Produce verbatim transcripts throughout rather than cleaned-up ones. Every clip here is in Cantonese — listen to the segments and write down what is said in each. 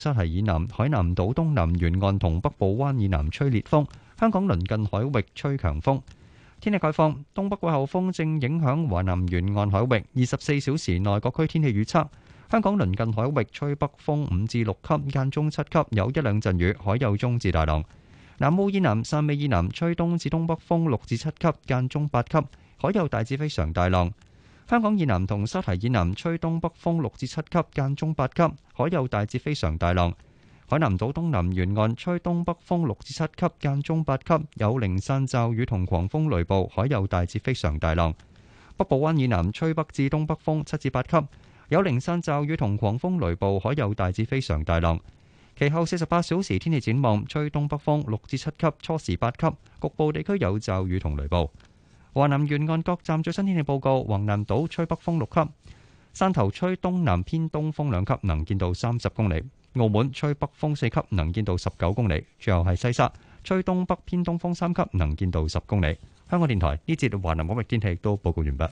沙堤以南、海南島東南沿岸同北部灣以南吹烈風，香港鄰近海域吹強風。天氣概況，東北季候風正影響華南沿岸海域，二十四小時內各區天氣預測。香港鄰近海域吹北風五至六級，間中七級，有一兩陣雨，海有中至大浪。南澳以南、汕尾以南吹東至東北風六至七級，間中八級，海有大至非常大浪。香港以南同沙堤以南吹東北風六至七級，間中八級，海有大至非常大浪。海南島東南沿岸吹東北風六至七級，間中八級，有零散驟雨同狂風雷暴，海有大至非常大浪。北部灣以南吹北至東北風七至八級，有零散驟雨同狂風雷暴，海有大至非常大浪。其後四十八小時天氣展望，吹東北風六至七級，初時八級，局部地區有驟雨同雷暴。華南沿岸各站最新天氣報告：橫瀾島吹北風六級，汕頭吹東南偏東風兩級，能見度三十公里；澳門吹北風四級，能見度十九公里。最後係西沙吹東北偏東風三級，能見度十公里。香港電台呢節華南海域天氣都報告完畢。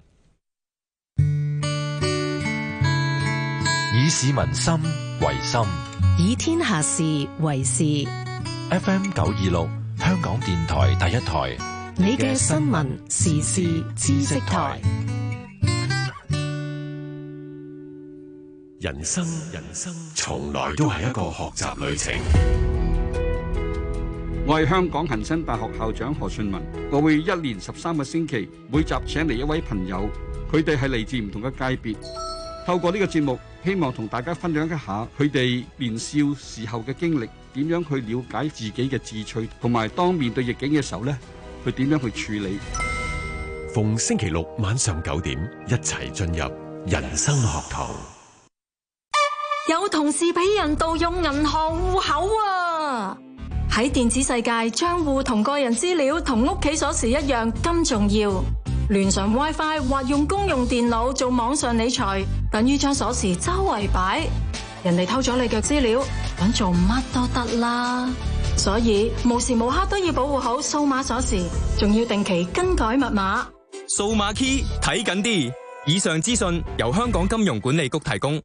以市民心為心， 以天下事為事。 F M 九二六，香港電台第一台。 你嘅新聞時事知識台。 人生人生從來都係一個學習旅程。 我係香港恒生大學校長何順文，我會一連十三個星期，每集請嚟一位朋友，佢哋係嚟自唔同嘅界別。透過呢個節目，希望同大家分享一下佢哋年少時候嘅經歷，點樣去了解自己嘅志趣，同埋當面對逆境嘅時候呢，佢點樣去處理。 逢星期六晚上九點，一齊進入人生學堂。 有同事俾人盜用銀行戶口啊！喺電子世界，賬戶同個人資料同屋企鎖匙一樣咁重要。連上 WiFi 或用公用電腦做網上理財，等於將鎖匙周圍擺，人哋偷咗你嘅資料，搵做乜都得啦。所以無時無刻都要保護好數碼鎖匙，仲要定期更改密碼。 數碼 key 睇緊啲。以上資訊由香港金融管理局提供。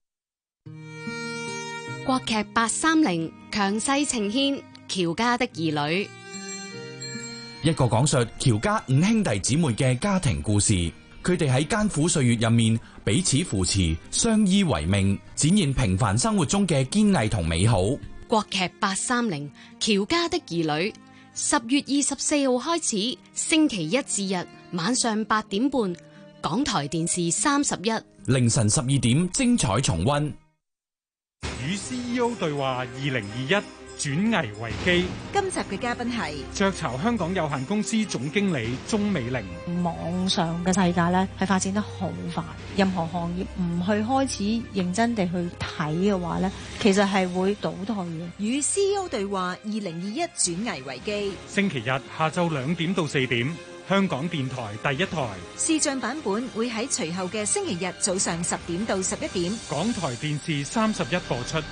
國劇八三零強勢呈現喬家的兒女， 一個講述喬家五兄弟姊妹嘅家庭故事。佢哋喺艱苦歲月入面彼此扶持，相依為命，展現平凡生活中嘅堅毅同美好。 國劇八三零喬家的兒女，十月二十四號開始，星期一至日晚上八點半，港台電視三十一， 凌晨十二點精彩重溫。 與 C E O 對話二零二一轉危為機。 今集嘅嘉賓係雀巢香港有限公司總經理鍾美玲。 網上嘅世界咧係發展得好快，任何行業唔去開始認真地去睇嘅話咧，其實係會倒退嘅。 與 C E O 對話二零二一轉危為機。 星期日下晝兩點到四點，香港電台第一台。 視像版本會喺隨後嘅星期日早上十點到十一點， 港台電視三十一播出。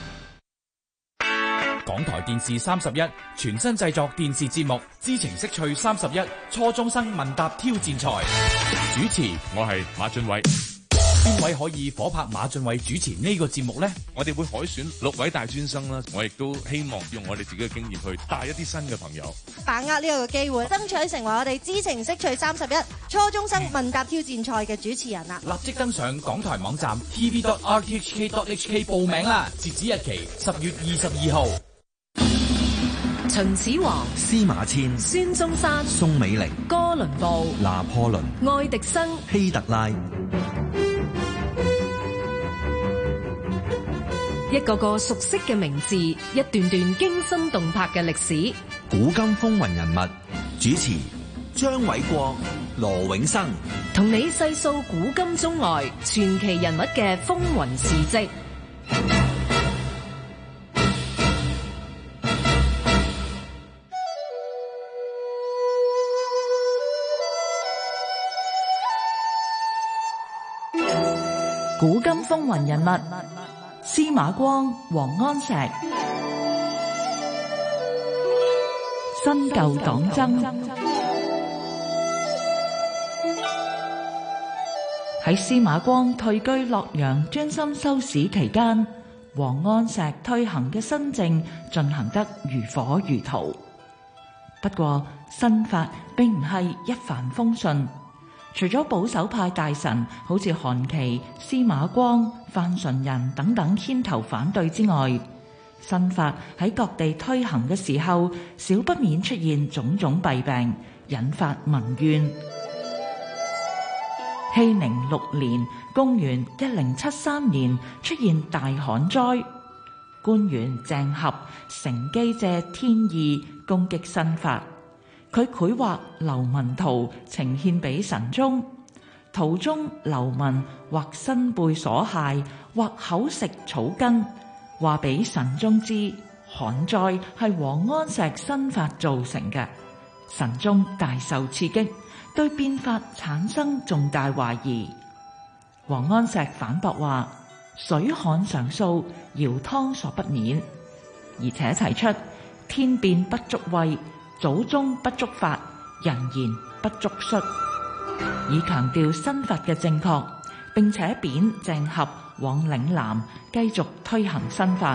港台電視三十一全新製作電視節目《知情識趣三十一初中生問答挑戰賽》，主持我係馬俊偉。 邊位可以夥拍馬俊偉主持呢個節目呢？ 我哋會海選六位大專生啦，我亦都希望用我哋自己嘅經驗去帶一啲新嘅朋友， 把握呢個機會，爭取成為我哋知情識趣三十一初中生問答挑戰賽嘅主持人啦！ 立即登上港台網站 t v dot r t h k dot h k 報名啦！截止日期十月二十二號。 秦始皇、 司馬遷、 孫中山、 宋美齡、 哥倫布、 拿破崙、 愛迪生、 希特拉， 一個個熟悉嘅名字，一段段驚心動魄嘅歷史。 古今風雲人物，主持張偉國、羅永生， 同你細數古今中外傳奇人物嘅風雲事跡。古今風雲人物，司馬光、王安石。新舊黨爭。喺司馬光退居洛陽專心修史期間， 王安石推行嘅新政進行得如火如荼。不過新法並唔係一帆風順，除咗保守派大臣好似韓琦、司馬光、范純仁等等牽頭反對之外，新法喺各地推行嘅時候，少不免出現種種弊病，引發民怨。熙寧六年，公元一零七三年出現大旱災，官員鄭合乘機借天意攻擊新法。佢繪畫流民圖呈獻俾神宗，圖中流民或身背鎖械，或口食草根，話俾神宗知旱災係王安石新法造成嘅。神宗大受刺激，對變法產生重大懷疑。王安石反駁話：水旱常數，堯湯所不免，而且提出天變不足畏，祖宗不足法，人言不足恤，以強調新法嘅正確，並且貶鄭合往嶺南繼續推行新法。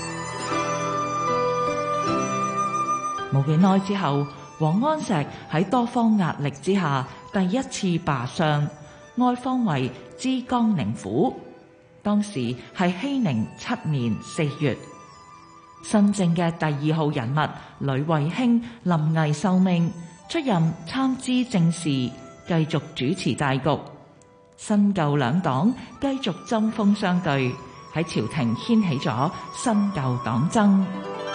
冇幾耐之後，王安石喺多方壓力之下，第一次罷相，外封為知江寧府。當時係熙寧七年四月。新政嘅第二號人物呂慧卿臨危受命，出任參知政事，繼續主持大局。新舊兩黨繼續針鋒相對，喺朝廷掀起咗新舊黨爭。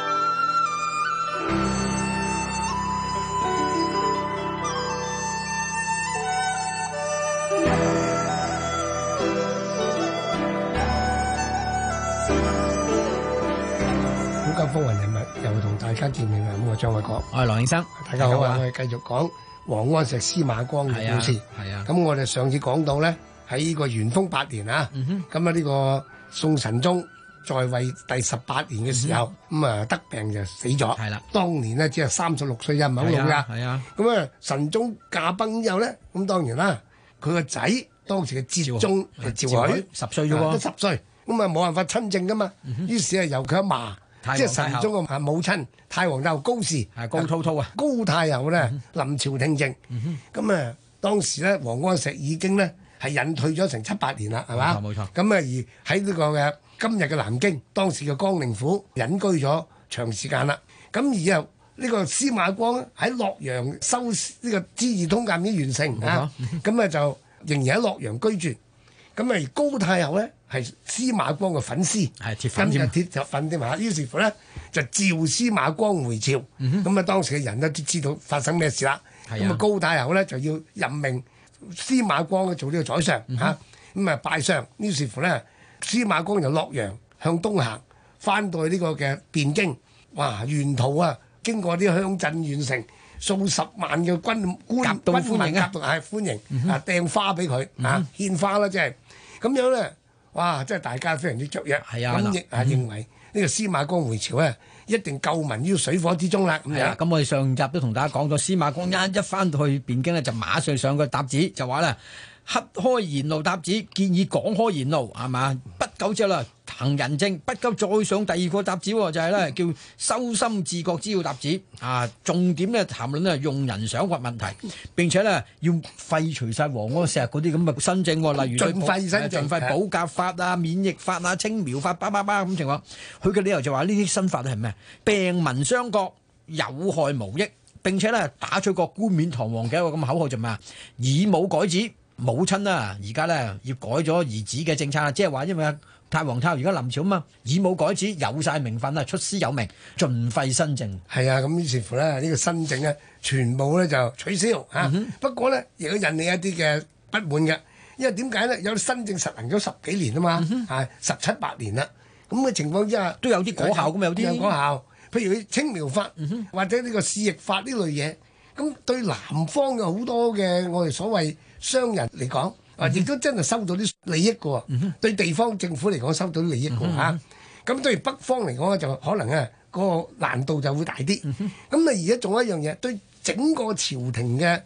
風雲人物又同大家見面啦！咁我張偉國， 我係羅永生， 大家好啊！我哋繼續講王安石、司馬光嘅故事。 係啊， 咁我哋上次講到咧，喺呢個元豐八年啊，咁啊呢個宋神宗在位第十八年嘅時候，咁啊得病就死咗。係啦，當年咧只係三十六歲，又唔係好老噶。係啊，咁啊神宗駕崩之後咧，咁當然啦，佢個仔當時嘅節宗係趙許， 十歲啫喎， 得十歲，咁啊冇辦法親政噶嘛，於是係由佢阿嫲。即係神宗嘅母親太皇太后高氏， 係高滔滔啊！ 高太后咧臨朝聽政，咁啊當時咧王安石已經咧係隱退咗成七八年啦，係嘛？冇錯。咁啊而喺呢個嘅今日嘅南京，當時嘅江寧府隱居咗長時間啦。咁而啊呢個司馬光喺洛陽修呢個《資治通鑑》已經完成啊，咁啊就仍然喺洛陽居住。咁啊而高太后咧係司馬光嘅粉絲，係鐵粉添，鐵粉添嘛。於是乎咧就召司馬光回朝。咁啊、嗯、當時嘅人咧都知道發生咩事啦。咁啊高太后咧就要任命司馬光做呢個宰相嚇。咁、嗯、啊、嗯、拜相。於是乎咧司馬光就洛陽向東行，翻到去呢個嘅汴京。哇！沿途啊經過啲鄉鎮縣城，數十萬嘅軍官軍民夾道係歡迎、嗯、啊掟花俾佢啊獻花啦，即係。咁樣咧，哇！真係大家非常之雀躍，咁亦啊認為呢個司馬光回朝咧，一定救民於水火之中啦。咁樣， 咁我哋上集都同大家講咗，司馬光一一翻到去汴京咧，就馬上上個搭子，就話咧，乞開言路搭子，建議廣開言路，係嘛？不久之後啦，行仁政，不久再上第二個搭子，就係、是、咧叫修心治國之要搭子，啊，重點咧談論咧用人賞罰問題，並且咧要廢除晒王安石嗰啲咁嘅新政，例如盡廢新政， 盡廢保甲法啊、免役法啊、青苗法，叭叭叭咁情況。佢嘅理由就話呢啲新法係咩？病民傷國，有害無益，並且咧打出個冠冕堂皇嘅一個咁口號就咩啊？以母改子。母親啦，而家咧要改咗兒子嘅政策啦，即係話因為太皇太后而家臨朝啊嘛，以母改子有晒名分啦，出師有名，盡廢新政。 係啊，咁於是乎咧，呢、這個新政咧，全部咧就取消嚇。啊嗯、不過咧，亦都引起一啲嘅不滿嘅，因為點解咧？有新政實行咗十幾年啊嘛，係、嗯、十七八年啦。咁嘅情況之下， 都有啲果效咁，有啲有果效。譬如佢青苗法、嗯、或者呢個試役法呢類嘢，咁對南方嘅好多嘅我哋所謂商人嚟講，啊，亦都真係收到啲利益嘅喎。嗯、對地方政府嚟講，收到啲利益嘅喎嚇。咁對北方嚟講咧，就可能啊，嗰個難度就會大啲。咁啊、嗯，而家仲有一樣嘢，對整個朝廷嘅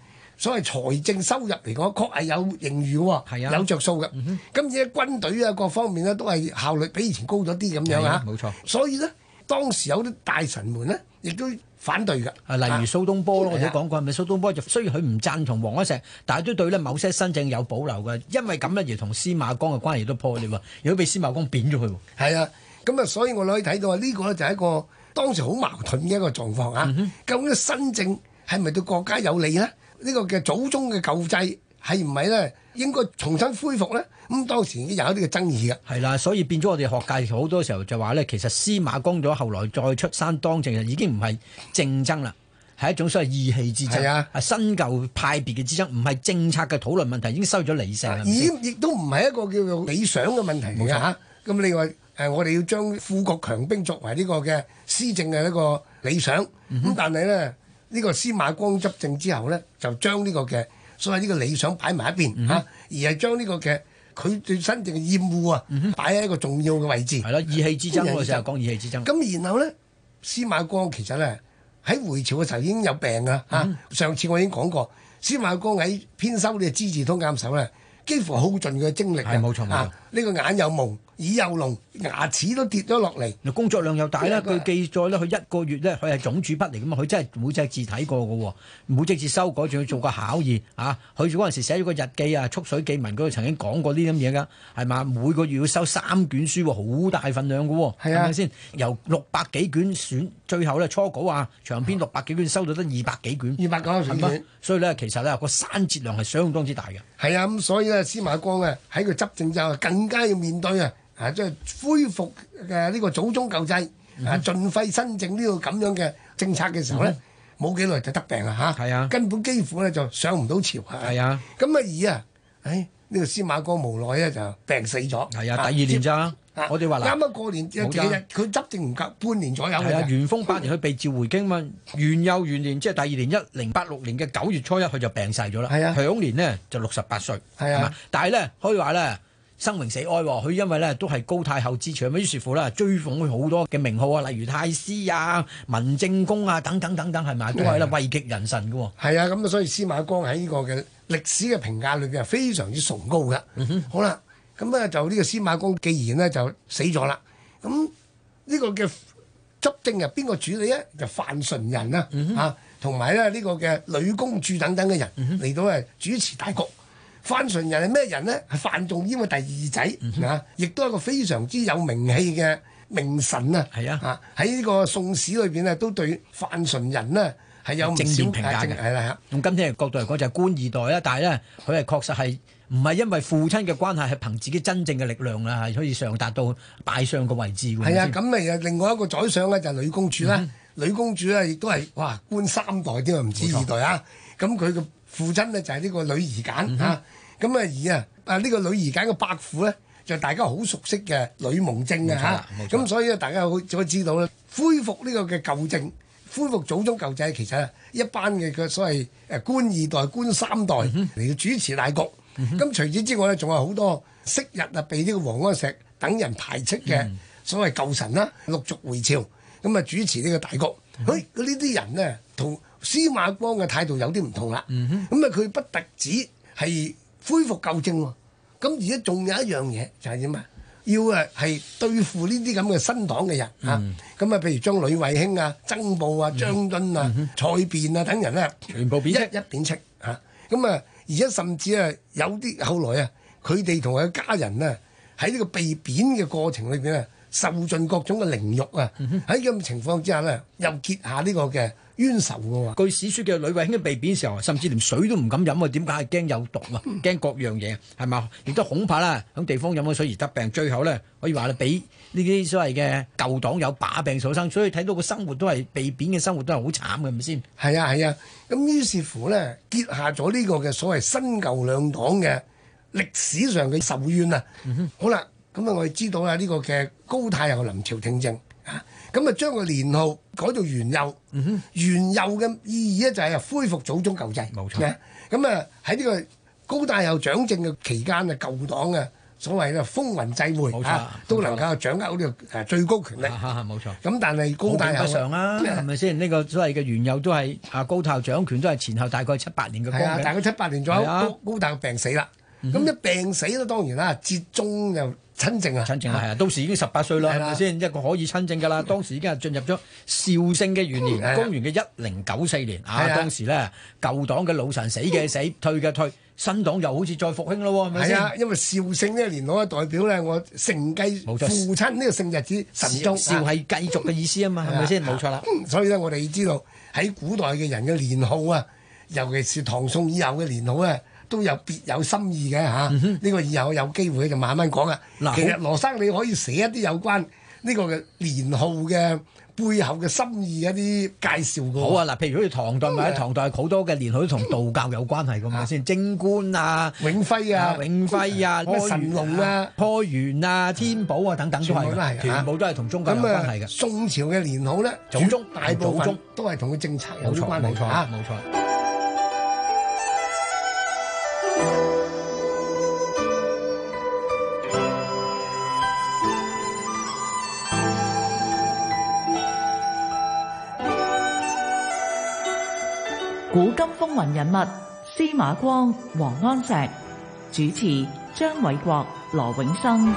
所謂財政收入嚟講，確係有盈餘喎， 係啊， 有着數嘅。嗯、今次軍隊啊各方面咧都係效率比以前高咗啲咁樣啊， 冇錯。 所以咧當時有啲大臣們咧亦都反對㗎。 啊，例如蘇東坡咯，我哋都講過，係咪蘇東坡就雖然佢唔贊同王安石，但係都對咧某些新政有保留嘅，因為咁咧而同司馬光嘅關係都破裂喎。如果俾司馬光貶咗佢喎， 係啊，咁啊，所以我哋可以睇到啊，呢個咧就係一個當時好矛盾嘅一個狀況啊。嗯、究竟新政係咪對國家有利咧？呢、這個嘅祖宗嘅舊制係唔係咧應該重新恢復咧？咁當時已經有一啲嘅爭議嘅。 係啦，所以變咗我哋學界好多時候就話咧，其實司馬光咗後來再出山當政，已經唔係政爭啦，係一種所謂義氣之爭， 啊， 新舊派別嘅之爭，唔係政策嘅討論問題，已經收咗理性啦。 已亦都唔係一個叫做理想嘅問題嚟㗎嚇。咁你話誒，我哋要將富國強兵作為呢個嘅施政嘅一個理想，咁、嗯、但係咧。呢個司馬光執政之後咧，就將呢個嘅所謂呢個理想擺埋一邊嚇、嗯啊，而係將呢個嘅佢對新政嘅厭惡啊，擺喺一個重要嘅位置。 係咯，義氣之爭嗰時候講義氣之爭。 咁然後咧，司馬光其實咧喺回朝嘅時候已經有病㗎嚇、嗯啊。上次我已經講過，司馬光喺編修呢個《資治通鑑手》咧，幾乎耗盡佢嘅精力。 係冇錯冇錯。 呢、啊呢個眼有矇。耳又聾，牙齒都跌咗落嚟。 工作量又大啦。佢記載咧，佢一個月咧，佢係總主筆嚟噶嘛，佢真係每隻字睇過嘅喎，每隻字修改，仲要做個考驗啊！佢嗰陣時寫咗個日記啊，蓄水記文嗰度曾經講過呢啲咁嘢㗎，係嘛？每個月要收三卷書喎，好大份量嘅喎，係咪先？由六百幾卷選，最後咧初稿啊，長篇六百幾卷收到得二百幾卷， 二百九十卷。 所以咧，其實咧個刪節量係相當之大嘅。 係啊，咁所以咧，司馬光啊喺佢執政就更加要面對啊。啊！即係恢復嘅呢個祖宗舊制，嗯、啊，盡廢新政呢個咁樣嘅政策嘅時候咧，冇幾耐就得病啦嚇， 啊， 根本幾乎咧就上唔到朝啊。 係啊， 咁啊而啊，誒呢、呢個司馬光無奈咧就病死咗。 係啊，第二年咋？啊、我哋話啱啱過年幾日，佢執政唔夠半年左右嘅。 係啊，元豐八年佢被召回京嘛，元佑元年即係第二年一零八六年嘅九月初一，佢就病逝咗啦。 係啊， 享年呢就六十八歲。 係啊， 但係咧可以話咧。生榮死哀喎，佢因為咧都係高太后之長，於是乎咧追捧佢好多嘅名號啊，例如太師啊、文正公啊等等等等，係咪都係咧位極人臣嘅喎。 係啊，咁所以司馬光喺呢個嘅歷史嘅評價裏邊係非常之崇高嘅。嗯、好啦，咁咧就呢個司馬光既然咧就死咗啦，咁呢個嘅執政係邊個處理咧？就范純仁啊，嚇同埋咧呢個嘅呂公著等等嘅人嚟到誒主持大局。范純仁係咩人呢？係范仲淹嘅第二仔、嗯、啊，亦都係一個非常之有名氣嘅名臣啊。 係啊， 啊喺呢個宋史裏邊咧，都對范純仁呢係有正面評價嘅。係啦，用今天嘅角度嚟講就係官二代啦，但係咧佢係確實係唔係因為父親嘅關係，係憑自己真正嘅力量啦，係可以上達到拜相嘅位置嘅。 係啊，咁咪又另外一個宰相咧就係呂公著啦。呂、嗯、公著咧亦都係哇官三代添啊，唔止二代啊。咁佢嘅父親咧就係呢個呂夷簡、嗯、啊，咁啊而啊啊呢個呂夷簡嘅伯父咧就大家好熟悉嘅呂蒙正啊嚇，咁所以咧大家可以知道咧，恢復呢個嘅舊政，恢復祖宗舊制，其實一班嘅嘅所謂誒官二代、官三代嚟到主持大局。咁、嗯、除此之外咧，仲有好多昔日啊被呢個王安石等人排斥嘅所謂舊臣啦，陸續回朝，咁啊主持呢個大局。佢呢啲人呢，同司馬光嘅態度有啲唔同啦，咁啊佢不特止係恢復舊政喎，咁而家仲有一樣嘢就係點啊？要誒係對付呢啲咁嘅新黨嘅人嚇，咁啊、嗯、譬如將呂慧卿啊、曾布啊、張敦啊、嗯、蔡卞啊等人咧， 全部貶斥一一貶斥嚇，咁啊而家甚至啊有啲後來啊，佢哋同佢嘅家人啊喺呢個被貶嘅過程裏邊啊，受盡各種嘅凌辱啊！喺咁嘅情況之下咧，又結下呢個嘅冤仇嘅喎。 據史書嘅呂慧卿被貶時候，甚至連水都唔敢飲啊！點解係驚有毒啊？驚各樣嘢係嘛？亦都恐怕啦，喺地方飲咗水而得病，最後咧可以話咧，俾呢啲所謂嘅舊黨有把柄所生，所以睇到個生活都係被貶嘅生活都係好慘嘅，係咪先？ 係啊係啊，咁於是乎咧，結下咗呢個嘅所謂新舊兩黨嘅歷史上嘅仇怨啊！嗯、好啦。咁啊，我哋知道啦，呢個嘅高太后臨朝聽政啊，咁啊將個年號改做元佑。嗯、元佑嘅意義咧就係恢復祖宗舊制。冇錯。咁啊喺呢個高太后掌政嘅期間啊，舊黨啊所謂嘅風雲際會冇錯啊，都能夠掌握呢個誒最高權力。 冇錯。 咁但係高太后不常啊，係咪先？呢個所謂嘅原有都係啊高太后掌權都係前後大概七八年嘅光係啊，大概七八年左右， 啊高高太后病死啦。咁一病死咧，當然啦，哲宗就親政啊， 親政係啊，到時已經十八歲啦，係咪先？一個可以親政㗎啦。當時已經係進入咗紹聖嘅元年，公元嘅一零九四年啊。當時咧舊黨嘅老臣死嘅死，退嘅退，新黨又好似再復興咯，係咪先？ 係啊，因為紹聖呢個年號咧，代表咧我承繼父親呢個聖日子神宗， 紹係繼續嘅意思啊嘛，係咪先？冇錯啦。 所以咧，我哋知道喺古代嘅人嘅年號啊，尤其是唐宋以後嘅年號咧，都有別有心意嘅嚇，呢個以後有機會就慢慢講啊。其實羅生你可以寫一啲有關呢個嘅年號嘅背後嘅心意一啲介紹嘅。 好啊，嗱，譬如好似唐代或者唐代好多嘅年號都同道教有關係㗎嘛先，貞觀啊、 永徽啊、 永徽啊、 咩神龍啊、 開元啊、天寶啊等等都係，全部都係同宗教有關係嘅。 宋朝嘅年號咧， 祖宗大部分都係同佢政策有關係嚇， 冇錯。 古今風雲人物司馬光、王安石，主持張偉國、羅永生。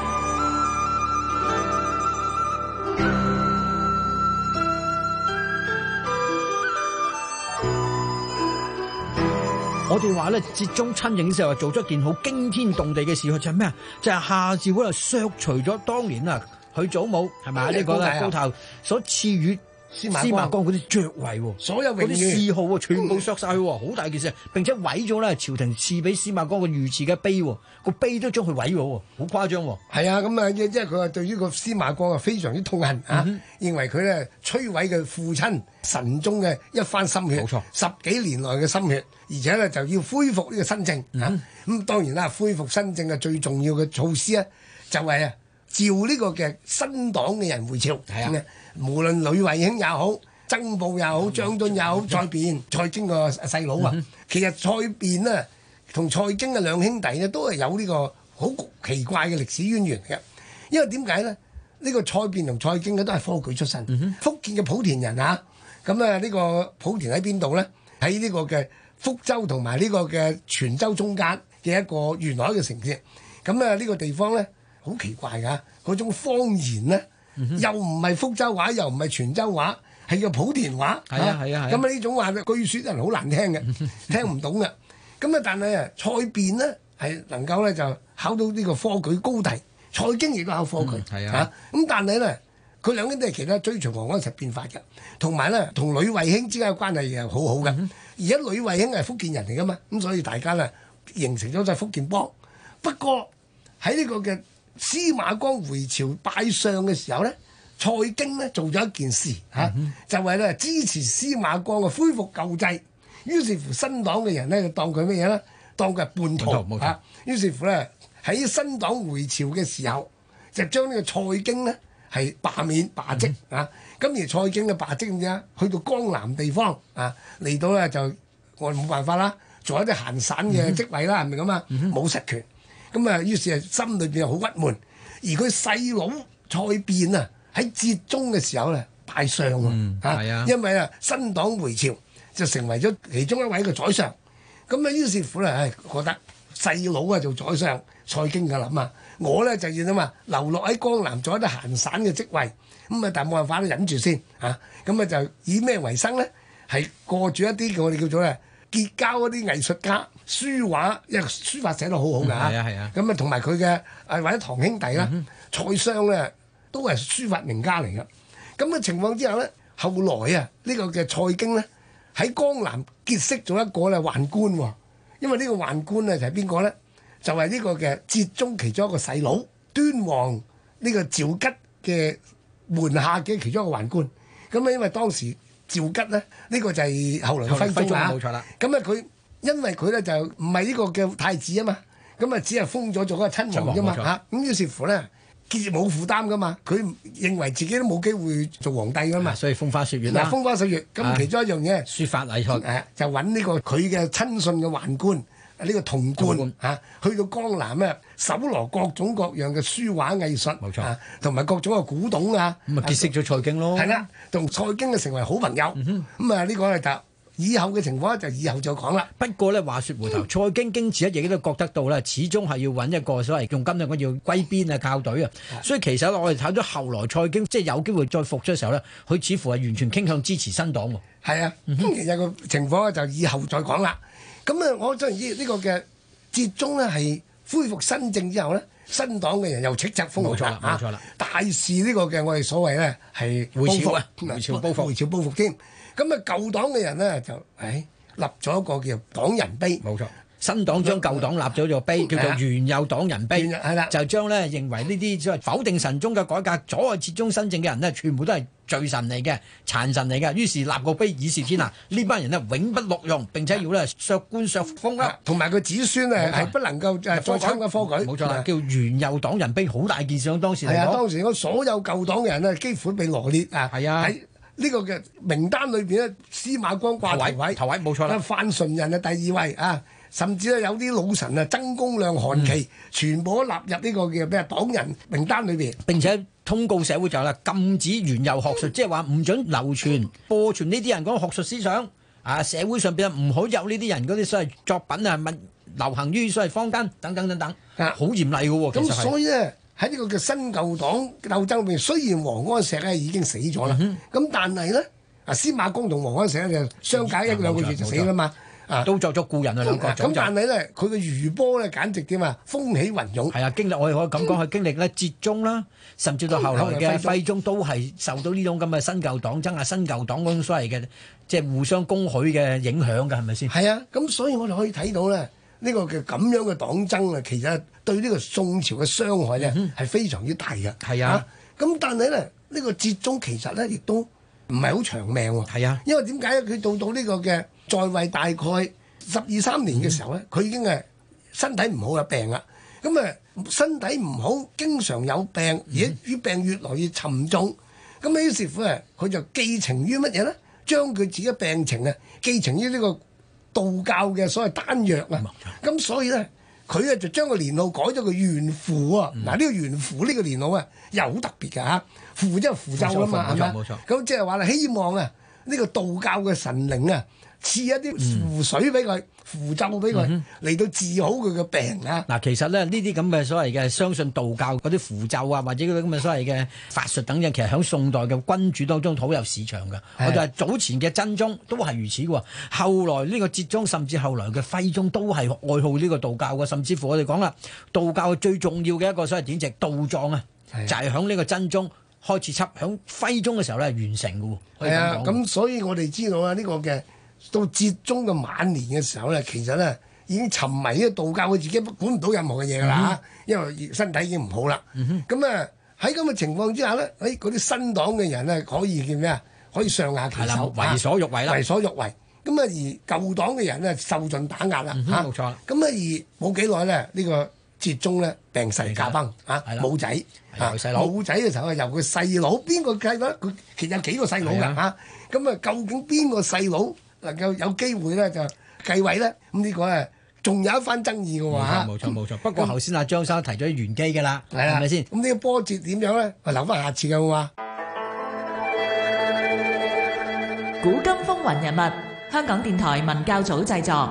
我哋話咧，哲宗親政嘅時候做咗件好驚天動地嘅事，就係咩啊？就係、是、下詔嗰度削除咗當年啊，佢祖母係咪呢個高太后所賜予司馬光嗰啲爵位， 所有嗰啲諡號啊，全部削晒佢，好大件事，並且毀咗咧朝廷賜俾司馬光個御賜嘅碑，個碑都將佢毀咗，好誇張。 係啊，咁啊，即係佢話對於個司馬光啊非常之痛恨啊，嗯、認為佢咧摧毀佢父親神宗嘅一番心血，冇錯，十幾年來嘅心血，而且咧就要恢復呢個新政、嗯、啊。咁當然啦，恢復新政嘅最重要嘅措施咧，就係、是、啊召呢個嘅新黨嘅人回朝。係啊。無論呂慧卿也好，曾布也好，張敦也好，蔡卞、蔡京個細佬啊，嗯、其實蔡卞呢同蔡京嘅兩兄弟呢都係有呢個好奇怪嘅歷史淵源嘅。因為點解呢？呢、呢個蔡卞同蔡京呢都係科舉出身，嗯、福建嘅莆田人啊。咁啊，呢個莆田喺邊度呢？喺呢個嘅福州同埋呢個嘅泉州中間嘅一個沿海嘅城市。咁啊，呢個地方呢，好奇怪㗎，嗰種方言呢。嗯、又唔係福州話，又唔係泉州話，係個莆田話。係啊係啊。咁啊呢種話據說人好難聽嘅，聽唔懂嘅。咁啊，但係啊，蔡卞呢係能夠咧就考到呢個科舉高第，蔡京亦都考科舉。係、嗯、啊。咁、啊、但係咧，佢兩兄弟其實追隨王安石變法嘅，同埋咧同呂慧卿之間嘅關係又好好嘅。嗯、而家呂慧卿係福建人嚟噶嘛，咁所以大家咧形成咗就係福建幫。不過喺呢個嘅司馬光回朝拜相嘅時候咧，蔡京咧做咗一件事嚇、啊嗯，就係、是、咧支持司馬光嘅恢復舊制。於是乎新黨嘅人咧就當佢乜嘢咧？當佢係叛徒嚇。於是乎咧喺新黨回朝嘅時候，就將呢個蔡京咧係罷免罷職、嗯、啊。咁而蔡京嘅罷職點樣？去到江南地方啊，嚟到咧就我哋冇辦法啦，做一啲閒散嘅職位啦，係咪咁啊？冇實權。咁啊，於是啊，心裏邊又好鬱悶。而佢細佬蔡卞啊，喺哲宗嘅時候咧拜相喎、嗯、啊，因為啊新黨回朝就成為咗其中一位嘅宰相。咁啊，於是乎咧，唉，覺得細佬啊做宰相，蔡京嘅諗啊，我咧就要啊嘛流落喺江南做一啲閒散嘅職位。咁啊，但係冇辦法都忍住先啊。咁啊，就以咩為生咧？係過住一啲我哋叫做咧結交嗰啲藝術家。書畫，因為書法寫得好好㗎嚇，咁啊同埋佢嘅誒或者堂兄弟啦、嗯，蔡襄咧都係書法名家嚟㗎。咁嘅情況之下咧，後來啊呢、呢個嘅蔡京咧喺江南結識咗一個咧宦官喎，因為呢個宦官咧就係邊個咧？就係、是、呢個嘅哲宗其中一個細佬，端王呢個趙吉嘅門下嘅其中一個宦官。咁啊，因為當時趙吉咧呢、呢個就係後來嘅徽宗啦，冇錯啦。咁啊佢。因為佢咧就唔係呢個嘅太子啊嘛，咁啊只係封咗做嗰個親王啫嘛嚇，咁於是乎咧結冇負擔噶嘛，佢認為自己都冇機會做皇帝噶嘛、啊， 所以風花雪月啦。 風花雪月，咁其中一樣嘢， 書法藝術， 誒就揾呢個佢嘅親信嘅宦官呢個銅罐嚇，去到江南咧，搜羅各種各樣嘅書畫藝術，冇錯，同埋各種嘅古董啊， 咁啊結識咗蔡京咯， 係啦，同蔡京啊成為好朋友，咁啊呢個咧就以後嘅情況咧就以後再講啦。 不過咧話説回頭，蔡京經此一役都覺得到咧，始終係要揾一個所謂用今日講要歸邊啊校隊啊，所以其實我哋睇咗後來蔡京即係有機會再復出嘅時候咧，佢似乎係完全傾向支持新黨喎。 係啊，其實個情況咧就以後再講啦。咁啊，我當然知呢個嘅哲宗咧係恢復新政之後咧，新黨嘅人又斥責風雲啦，冇錯啦，大肆呢個嘅我哋所謂咧係回朝啊，回朝報復， 回朝報復添。咁啊，舊黨嘅人咧就誒立咗一個叫黨人碑， 冇錯。新黨將舊黨立咗做碑，叫做元祐黨人碑， 係啦， 就將咧認為呢啲所謂否定神宗嘅改革、阻礙哲宗新政嘅人呢，全部都係罪神嚟嘅、殘神嚟嘅，於是立個碑以示天下。呢班人呢，永不錄用，並且要咧削官削封啦， 同埋佢子孫咧係不能夠誒再參加科舉， 冇錯啦，叫元祐黨人碑，好大件事。當時嚟講， 係啊，當時嗰所有舊黨嘅人呢，幾乎被羅列啊， 係啊。 呢個嘅名單裏邊咧，司馬光掛頭位， 頭位冇錯啦。 范純仁啊第二位啊，甚至咧有啲老臣啊，曾公亮、韓琦，嗯、全部都納入呢個叫咩黨人名單裏邊。 並且通告社會就係啦，禁止元祐學術，即係話唔准流傳、播傳呢啲人講學術思想啊，社會上邊唔好有呢啲人嗰啲所謂作品啊，乜流行於所謂坊間等等等等，啊，好嚴厲嘅喎。 咁所以咧。喺呢個嘅新舊黨鬥爭入邊，雖然王安石咧已經死咗啦，咁、嗯、但係咧，啊司馬光同王安石咧就相隔一兩個月就死啦嘛，啊都作咗故人啊兩個。 咁但係咧，佢嘅餘波咧簡直點啊，風起雲湧。係啊，經歷我哋可以咁講，佢經歷咧哲宗啦，甚至到後來嘅徽宗都係受到呢種咁嘅新舊黨爭啊、新舊黨嗰種所謂嘅即係互相公許嘅影響㗎，係咪先？ 係啊，咁所以我哋可以睇到咧。呢個嘅咁樣嘅黨爭啊，其實對呢個宋朝嘅傷害咧係非常之大嘅。 係啊， 咁、啊、但係咧，呢、呢個哲宗其實咧亦都唔係好長命喎。 係啊， 因為點解咧？佢到到呢個嘅在位大概十二三年嘅時候咧，佢、嗯、已經係身體唔好有病啦。咁啊，身體唔好，經常有病，而且啲病越來越沉重。咁於是乎咧，佢就寄情於乜嘢咧？將佢自己嘅病情啊，寄情於呢、呢個。道教嘅所謂丹藥啊，咁所以咧，佢咧就將個年號改咗個元符啊。嗱、嗯，呢個元符呢個年號啊，又好特別嘅嚇。符即係符咒啊嘛，係咪？冇錯。咁即係話咧，希望啊，呢個道教嘅神靈啊，賜一啲符水俾佢，符咒俾佢，嚟、嗯、到治好佢嘅病啊。 嗱，其實咧呢啲咁嘅所謂嘅相信道教嗰啲符咒啊，或者嗰啲咁嘅所謂嘅法術等等，其實喺宋代嘅君主當中好有市場嘅。我哋係早前嘅真宗都係如此嘅喎，後來呢個哲宗甚至後來嘅徽宗都係愛好呢個道教嘅，甚至乎我哋講啦，道教最重要嘅一個所謂典籍道藏啊，就係喺呢個真宗開始輯，喺徽宗嘅時候咧完成嘅喎。 係啊，咁所以我哋知道啊，呢、呢個嘅。到哲宗嘅晚年嘅時候咧，其實咧已經沉迷喺道教，佢自己管唔到任何嘅嘢㗎啦嚇，因為身體已經唔好啦。咁啊喺咁嘅情況之下咧，誒嗰啲新黨嘅人咧可以叫咩啊？可以上下其手， 為所欲為啦， 為所欲為。咁啊而舊黨嘅人咧受盡打壓啦嚇，冇、 嗯、錯。 咁啊而冇幾耐咧，呢、呢個哲宗咧病逝駕崩嚇，冇仔啊，冇仔嘅時候啊，由佢細佬邊個繼咧？佢其實有幾個細佬㗎嚇。咁啊究竟邊個細佬能夠有機會咧就繼位咧，咁呢個咧仲有一番爭議嘅喎嚇。 冇錯冇錯，不過頭先阿張生提咗啲玄機嘅啦，係咪先？ 咁呢個波折點樣咧？我留翻下次嘅好嘛？ 古今風雲人物，香港電台文教組製作。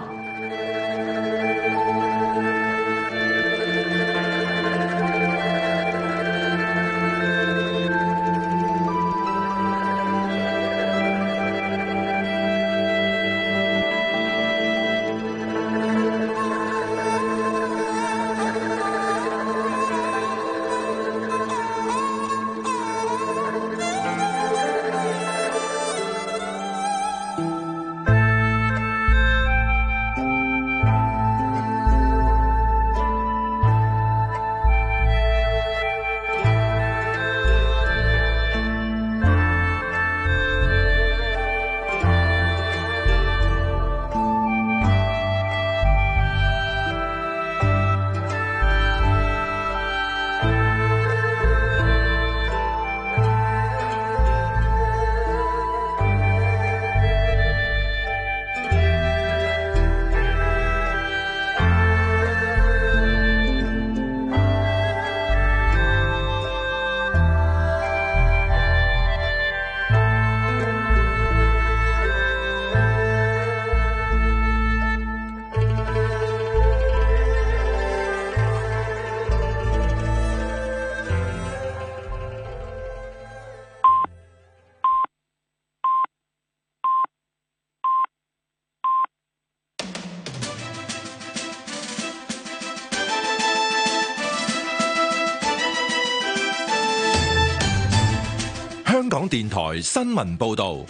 電台新聞報道。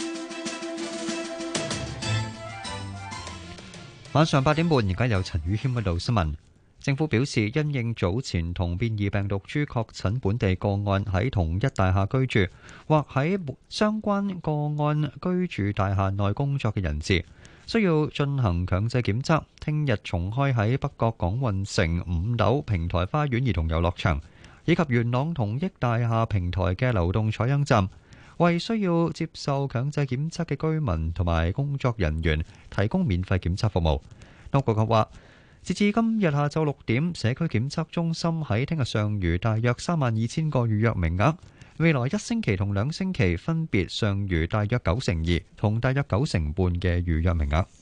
晚上八點半，而家有陳宇軒喺度新聞。政府表示，因應早前同變異病毒株確診本地個案喺同一大廈居住，或喺相關個案居住大廈內工作嘅人士，需要進行強制檢測。聽日重開喺北角港運城五樓平台花園兒童遊樂場，以及元朗同益大廈平台嘅流動採樣站，為需要接受強制檢測嘅居民同埋工作人員提供免費檢測服務。當局話，截至今日下晝六點，社區檢測中心喺聽日尚餘大約三萬二千個預約名額，未來一星期同兩星期分別尚餘大約九成二同大約九成半嘅預約名額。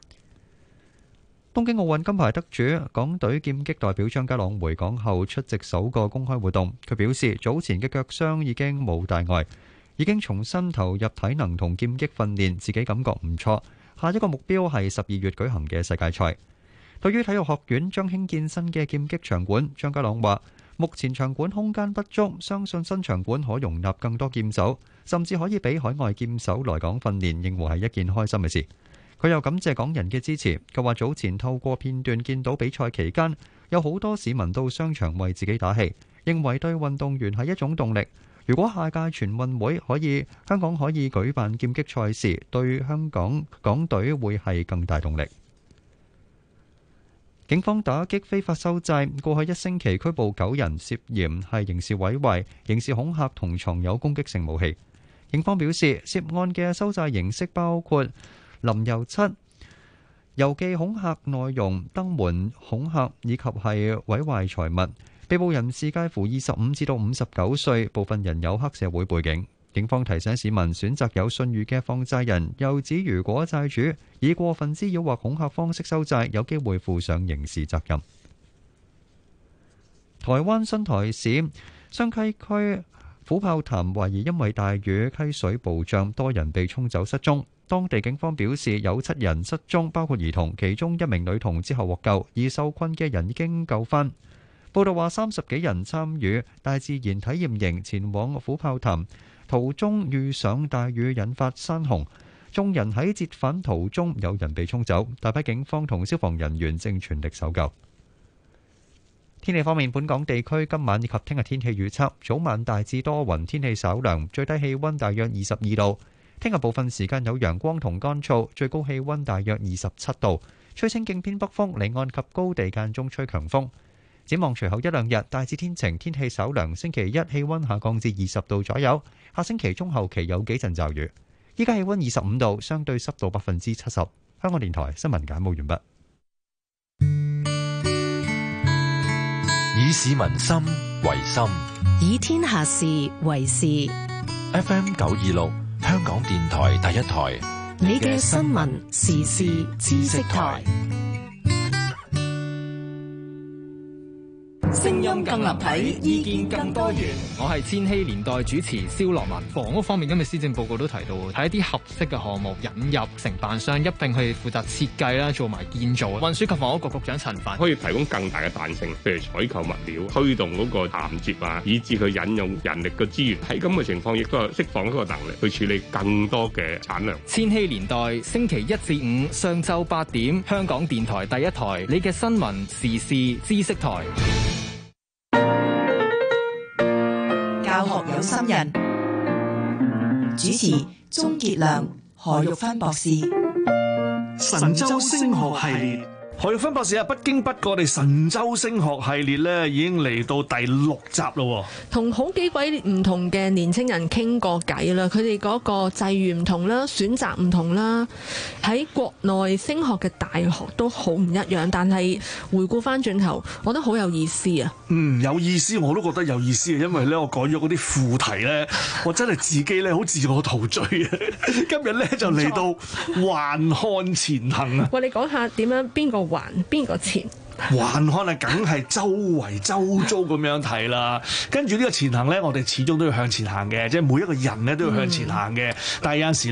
東京奧運金牌得主港隊劍擊代表張家朗回港後出席首個公開活動，佢表示早前嘅腳傷已經冇大礙，已經重新投入體能同劍擊訓練，自己感覺唔錯。下一個目標係十二月舉行嘅世界賽。對於體育學院將興建新嘅劍擊場館，張家朗話：目前場館空間不足，相信新場館可容納更多劍手，甚至可以俾海外劍手來港訓練，認為係一件開心嘅事。佢又感謝港人嘅支持，佢話早前透過片段見到比賽期間有好多市民到商場為自己打氣，認為對運動員係一種動力。如果下屆全運會可以香港可以舉辦劍擊賽事，對香港港隊會係更大動力。警方打擊非法收債，過去一星期拘捕九人，涉嫌係刑事毀壞、刑事恐嚇同藏有攻擊性武器。警方表示，涉案嘅收債形式包括林油七、郵寄恐嚇內容、登門恐嚇以及係毀壞財物。被捕人士介乎二十五至到五十九歲，部分人有黑社會背景。警方提醒市民選擇有信譽嘅放債人，又指如果債主以過分滋擾或恐嚇方式收債，有機會負上刑事責任。台灣新台市雙溪區虎豹潭懷疑因為大雨溪水暴漲，多人被沖走失蹤。當地警方表示有七人失蹤，包括兒童，其中一名女童之後獲救，而受困嘅人已經救返。報道話三十幾人參與大自然體驗營前往虎豹潭，途中遇上大雨引發山洪，眾人喺折返途中有人被沖走，大批警方同消防人員正全力搜救。天氣方面，本港地區今晚以及聽日天氣預測，早晚大致多雲，天氣稍涼，最低氣溫大約二十二度。聽日部分時間有陽光同乾燥，最高氣溫大約二十七度，吹清勁偏北風，離岸及高地間中吹強風。展望隨後一兩日大致天晴，天氣稍涼，星期一氣溫下降至二十度左右，下星期中後期有幾陣驟雨。依家氣溫二十五度，相對濕度百分之七十。香港電台新聞簡報完畢。 以市民心為心， 以天下事為事。 F M 九二六，香港電台第一台， 你嘅新聞時事知識台。 聲音更立體，意見更多元。 我係千禧年代主持蕭樂文。房屋方面，今日施政報告都提到，喺一啲合適嘅項目引入承辦商一並去負責設計啦，做埋建造。運輸及房屋局局長陳帆可以提供更大嘅彈性，譬如採購物料、推動嗰個銜接啊，以至佢引用人力嘅資源。喺咁嘅情況，亦都係釋放一個能力去處理更多嘅產量。 千禧年代星期一至五上晝八點，香港電台第一台，你嘅新聞時事知識台。 教學有心人，主持鍾傑良、何玉芬博士。 神州升學系列，何玉芬博士啊，不經不覺，我哋神州升學系列咧已經嚟到第六集咯。 同好幾位唔同嘅年青人傾過偈啦，佢哋嗰個際遇唔同啦，選擇唔同啦，喺國內升學嘅大學都好唔一樣。但係回顧翻轉頭，我覺得好有意思啊。 嗯，有意思，我都覺得有意思啊，因為咧我講咗嗰啲副題咧，我真係自己咧好自我陶醉啊。今日咧就嚟到環看前行啊。 喂，你講下點樣邊個環邊個前？ 環看啊，梗係周圍周遭咁樣睇啦。跟住呢個前行咧，我哋始終都要向前行嘅，即係每一個人咧都要向前行嘅。嗯、但係有陣時